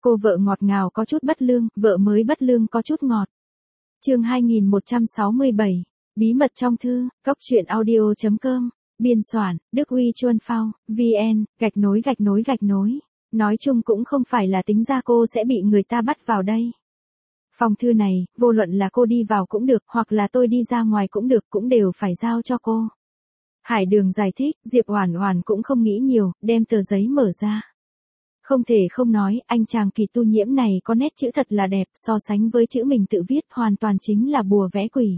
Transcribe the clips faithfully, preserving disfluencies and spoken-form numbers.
Cô vợ ngọt ngào có chút bất lương, vợ mới bất lương có chút ngọt. Chương hai nghìn một trăm sáu mươi bảy, bí mật trong thư, góc truyện audio chấm com, biên soạn, Đức Huy Chuân Phao, vn, gạch nối gạch nối gạch nối. Nói chung cũng không phải là tính ra cô sẽ bị người ta bắt vào đây. Phong thư này, vô luận là cô đi vào cũng được, hoặc là tôi đi ra ngoài cũng được, cũng đều phải giao cho cô. Hải Đường giải thích, Diệp Oản Oản cũng không nghĩ nhiều, đem tờ giấy mở ra. Không thể không nói, anh chàng Kỳ Tu Nhiễm này có nét chữ thật là đẹp, so sánh với chữ mình tự viết hoàn toàn chính là bùa vẽ quỷ.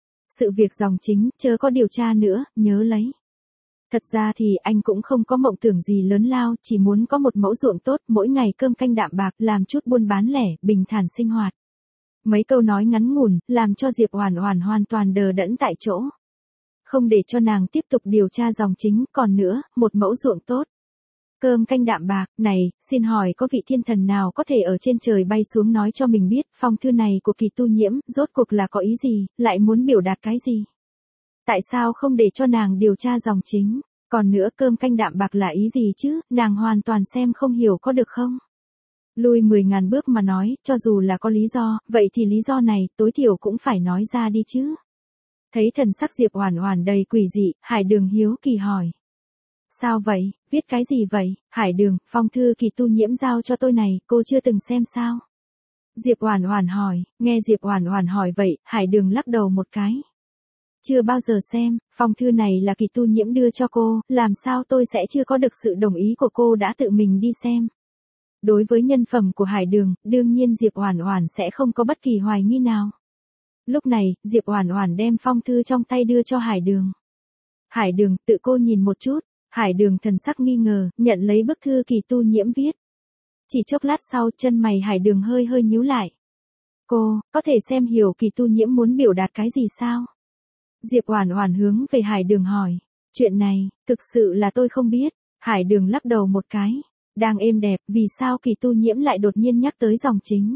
Sự việc dòng chính, chớ có điều tra nữa, nhớ lấy. Thật ra thì anh cũng không có mộng tưởng gì lớn lao, chỉ muốn có một mẫu ruộng tốt, mỗi ngày cơm canh đạm bạc, làm chút buôn bán lẻ, bình thản sinh hoạt. Mấy câu nói ngắn ngủn, làm cho Diệp Oản Oản hoàn toàn đờ đẫn tại chỗ. Không để cho nàng tiếp tục điều tra dòng chính, còn nữa, một mẫu ruộng tốt. Cơm canh đạm bạc, này, xin hỏi có vị thiên thần nào có thể ở trên trời bay xuống nói cho mình biết, phong thư này của Kỳ Tu Nhiễm, rốt cuộc là có ý gì, lại muốn biểu đạt cái gì? Tại sao không để cho nàng điều tra dòng chính? Còn nữa cơm canh đạm bạc là ý gì chứ, nàng hoàn toàn xem không hiểu có được không? Lui mười ngàn bước mà nói, cho dù là có lý do, vậy thì lý do này, tối thiểu cũng phải nói ra đi chứ. Thấy thần sắc Diệp Oản Oản đầy quỷ dị, Hải Đường hiếu kỳ hỏi. Sao vậy, viết cái gì vậy? Hải Đường, phong thư Kỳ Tu Nhiễm giao cho tôi này, cô chưa từng xem sao? Diệp Oản Oản hỏi, nghe Diệp Oản Oản hỏi vậy, Hải Đường lắc đầu một cái. Chưa bao giờ xem, phong thư này là Kỳ Tu Nhiễm đưa cho cô, làm sao tôi sẽ chưa có được sự đồng ý của cô đã tự mình đi xem. Đối với nhân phẩm của Hải Đường, đương nhiên Diệp Oản Oản sẽ không có bất kỳ hoài nghi nào. Lúc này, Diệp Oản Oản đem phong thư trong tay đưa cho Hải Đường. Hải Đường, tự cô nhìn một chút. Hải Đường thần sắc nghi ngờ, nhận lấy bức thư Kỳ Tu Nhiễm viết. Chỉ chốc lát sau, chân mày Hải Đường hơi hơi nhíu lại. Cô, có thể xem hiểu Kỳ Tu Nhiễm muốn biểu đạt cái gì sao? Diệp Oản Oản hướng về Hải Đường hỏi. Chuyện này, thực sự là tôi không biết. Hải Đường lắc đầu một cái. Đang êm đẹp, vì sao Kỳ Tu Nhiễm lại đột nhiên nhắc tới dòng chính?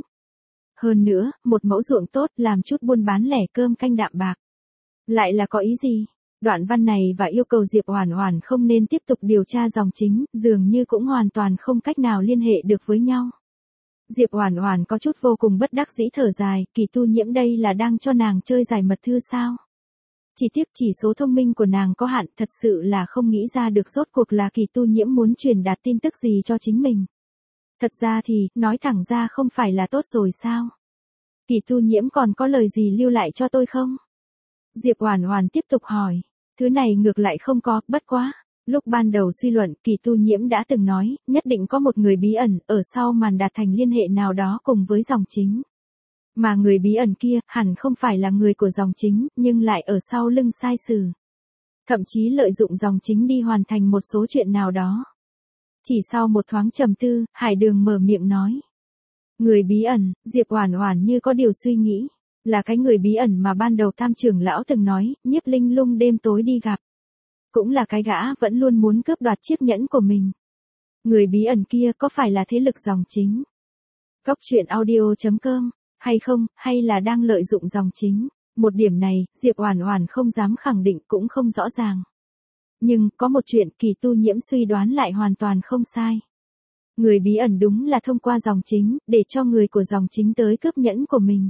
Hơn nữa, một mẫu ruộng tốt, làm chút buôn bán lẻ cơm canh đạm bạc. Lại là có ý gì? Đoạn văn này và yêu cầu Diệp Oản Oản không nên tiếp tục điều tra dòng chính, dường như cũng hoàn toàn không cách nào liên hệ được với nhau. Diệp Oản Oản có chút vô cùng bất đắc dĩ thở dài, Kỳ Tu Nhiễm đây là đang cho nàng chơi giải mật thư sao? Chỉ tiếc chỉ số thông minh của nàng có hạn, thật sự là không nghĩ ra được rốt cuộc là Kỳ Tu Nhiễm muốn truyền đạt tin tức gì cho chính mình. Thật ra thì, nói thẳng ra không phải là tốt rồi sao? Kỳ Tu Nhiễm còn có lời gì lưu lại cho tôi không? Diệp Oản Oản tiếp tục hỏi. Thứ này ngược lại không có, bất quá. Lúc ban đầu suy luận, Kỳ Tu Nhiễm đã từng nói, nhất định có một người bí ẩn, ở sau màn đạt thành liên hệ nào đó cùng với dòng chính. Mà người bí ẩn kia, hẳn không phải là người của dòng chính, nhưng lại ở sau lưng sai sử. Thậm chí lợi dụng dòng chính đi hoàn thành một số chuyện nào đó. Chỉ sau một thoáng trầm tư, Hải Đường mở miệng nói. Người bí ẩn, Diệp Oản Oản như có điều suy nghĩ. Là cái người bí ẩn mà ban đầu Tam trưởng lão từng nói, Nhiếp Linh Lung đêm tối đi gặp. Cũng là cái gã vẫn luôn muốn cướp đoạt chiếc nhẫn của mình. Người bí ẩn kia có phải là thế lực dòng chính? Góc truyện audio chấm com, hay không, hay là đang lợi dụng dòng chính? Một điểm này, Diệp Oản Oản không dám khẳng định cũng không rõ ràng. Nhưng, có một chuyện Kỳ Tu Nhiễm suy đoán lại hoàn toàn không sai. Người bí ẩn đúng là thông qua dòng chính, để cho người của dòng chính tới cướp nhẫn của mình.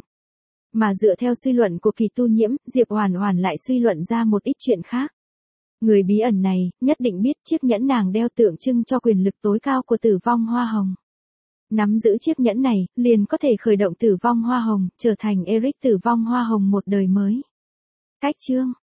Mà dựa theo suy luận của Kỳ Tu Nhiễm, Diệp Oản Oản lại suy luận ra một ít chuyện khác. Người bí ẩn này, nhất định biết chiếc nhẫn nàng đeo tượng trưng cho quyền lực tối cao của Tử Vong Hoa Hồng. Nắm giữ chiếc nhẫn này, liền có thể khởi động Tử Vong Hoa Hồng, trở thành Eric Tử Vong Hoa Hồng một đời mới. Cách chương